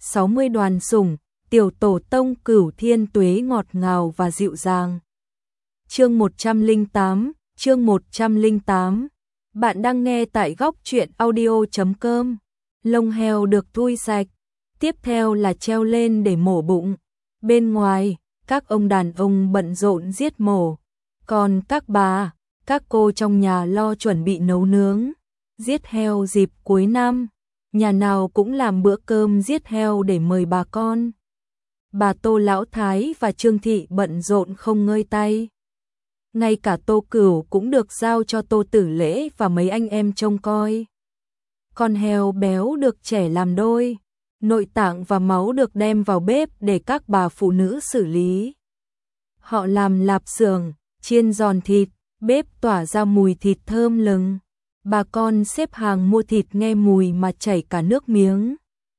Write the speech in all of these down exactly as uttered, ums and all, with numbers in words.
sáu mươi đoàn sủng, tiểu tổ tông Cửu Thiên Tuế ngọt ngào và dịu dàng. Chương một trăm lẻ tám, chương một trăm lẻ tám. Bạn đang nghe tại góc truyện audio chấm com. Lông heo được thui sạch, tiếp theo là treo lên để mổ bụng. Bên ngoài, các ông đàn ông bận rộn giết mổ, còn các bà, các cô trong nhà lo chuẩn bị nấu nướng, giết heo dịp cuối năm. Nhà nào cũng làm bữa cơm giết heo để mời bà con. Bà Tô Lão Thái và Trương Thị bận rộn không ngơi tay. Ngay cả Tô Cửu cũng được giao cho Tô Tử Lễ và mấy anh em trông coi. Con heo béo được chẻ làm đôi, nội tạng và máu được đem vào bếp để các bà phụ nữ xử lý. Họ làm lạp xưởng, chiên giòn thịt, bếp tỏa ra mùi thịt thơm lừng. Bà con xếp hàng mua thịt nghe mùi mà chảy cả nước miếng.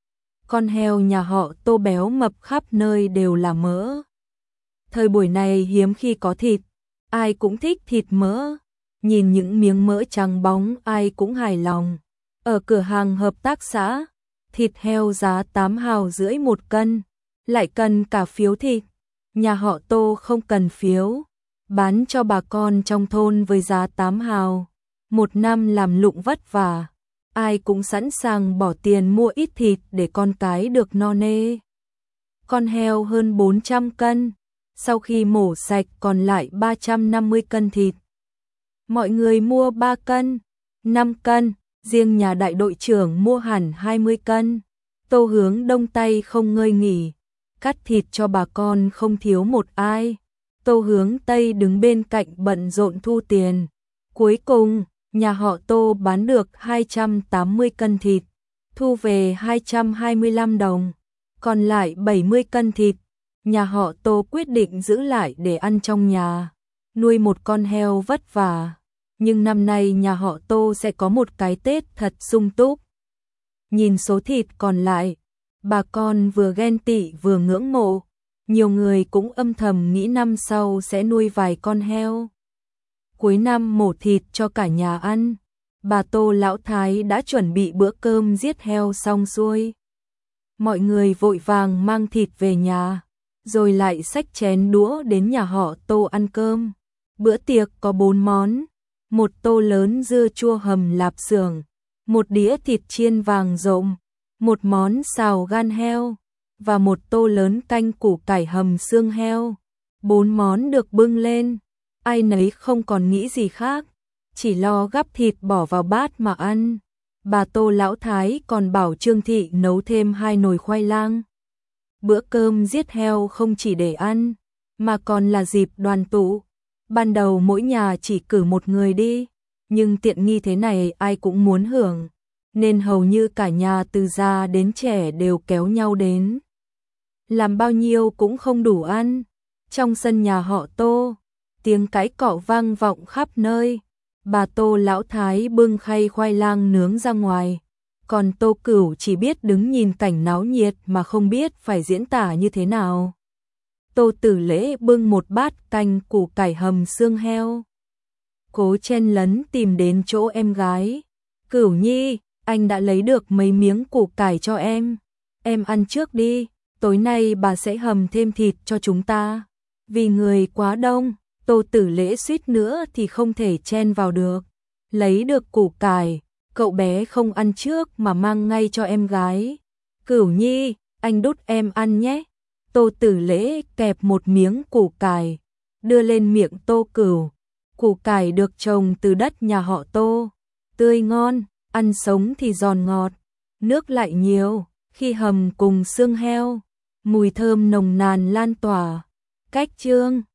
Con heo nhà họ Tô béo mập khắp nơi đều là mỡ. Thời buổi này hiếm khi có thịt, ai cũng thích thịt mỡ. Nhìn những miếng mỡ trắng bóng ai cũng hài lòng. Ở cửa hàng hợp tác xã, thịt heo giá tám hào rưỡi một cân, lại cần cả phiếu thịt. Nhà họ Tô không cần phiếu, bán cho bà con trong thôn với giá tám hào. Một năm làm lụng vất vả, ai cũng sẵn sàng bỏ tiền mua ít thịt để con cái được no nê. Con heo hơn bốn trăm cân, sau khi mổ sạch còn lại ba trăm năm mươi cân thịt. Mọi người mua ba cân, năm cân, riêng nhà đại đội trưởng mua hẳn hai mươi cân. Tô Hướng Đông tay không ngơi nghỉ, cắt thịt cho bà con không thiếu một ai. Tô Hướng Tây đứng bên cạnh bận rộn thu tiền. Cuối cùng, nhà họ Tô bán được hai trăm tám mươi cân thịt, thu về hai trăm hai mươi lăm đồng, còn lại bảy mươi cân thịt. Nhà họ Tô quyết định giữ lại để ăn trong nhà, nuôi một con heo vất vả. Nhưng năm nay nhà họ Tô sẽ có một cái Tết thật sung túc. Nhìn số thịt còn lại, bà con vừa ghen tị vừa ngưỡng mộ. Nhiều người cũng âm thầm nghĩ năm sau sẽ nuôi vài con heo. Cuối năm mổ thịt cho cả nhà ăn, bà Tô Lão Thái đã chuẩn bị bữa cơm giết heo xong xuôi. Mọi người vội vàng mang thịt về nhà, rồi lại xách chén đũa đến nhà họ Tô ăn cơm. Bữa tiệc có bốn món, một tô lớn dưa chua hầm lạp xưởng, một đĩa thịt chiên vàng rộm, một món xào gan heo, và một tô lớn canh củ cải hầm xương heo. Bốn món được bưng lên, ai nấy không còn nghĩ gì khác, chỉ lo gắp thịt bỏ vào bát mà ăn. Bà Tô Lão Thái còn bảo Trương Thị nấu thêm hai nồi khoai lang. Bữa cơm giết heo không chỉ để ăn, mà còn là dịp đoàn tụ. Ban đầu mỗi nhà chỉ cử một người đi, nhưng tiện nghi thế này ai cũng muốn hưởng, nên hầu như cả nhà từ già đến trẻ đều kéo nhau đến. Làm bao nhiêu cũng không đủ ăn. Trong sân nhà họ Tô, tiếng cãi cọ vang vọng khắp nơi. Bà Tô Lão Thái bưng khay khoai lang nướng ra ngoài, còn Tô Cửu chỉ biết đứng nhìn cảnh náo nhiệt mà không biết phải diễn tả như thế nào. Tô Tử Lễ bưng một bát canh củ cải hầm xương heo, cố chen lấn tìm đến chỗ em gái. Cửu Nhi, anh đã lấy được mấy miếng củ cải cho em, em ăn trước đi, tối nay bà sẽ hầm thêm thịt cho chúng ta. Vì người quá đông, Tô Tử Lễ suýt nữa thì không thể chen vào được. Lấy được củ cải, cậu bé không ăn trước mà mang ngay cho em gái. Cửu Nhi, anh đút em ăn nhé. Tô Tử Lễ kẹp một miếng củ cải, đưa lên miệng Tô Cửu. Củ cải được trồng từ đất nhà họ Tô, tươi ngon, ăn sống thì giòn ngọt, nước lại nhiều, khi hầm cùng xương heo, mùi thơm nồng nàn lan tỏa. Cách chương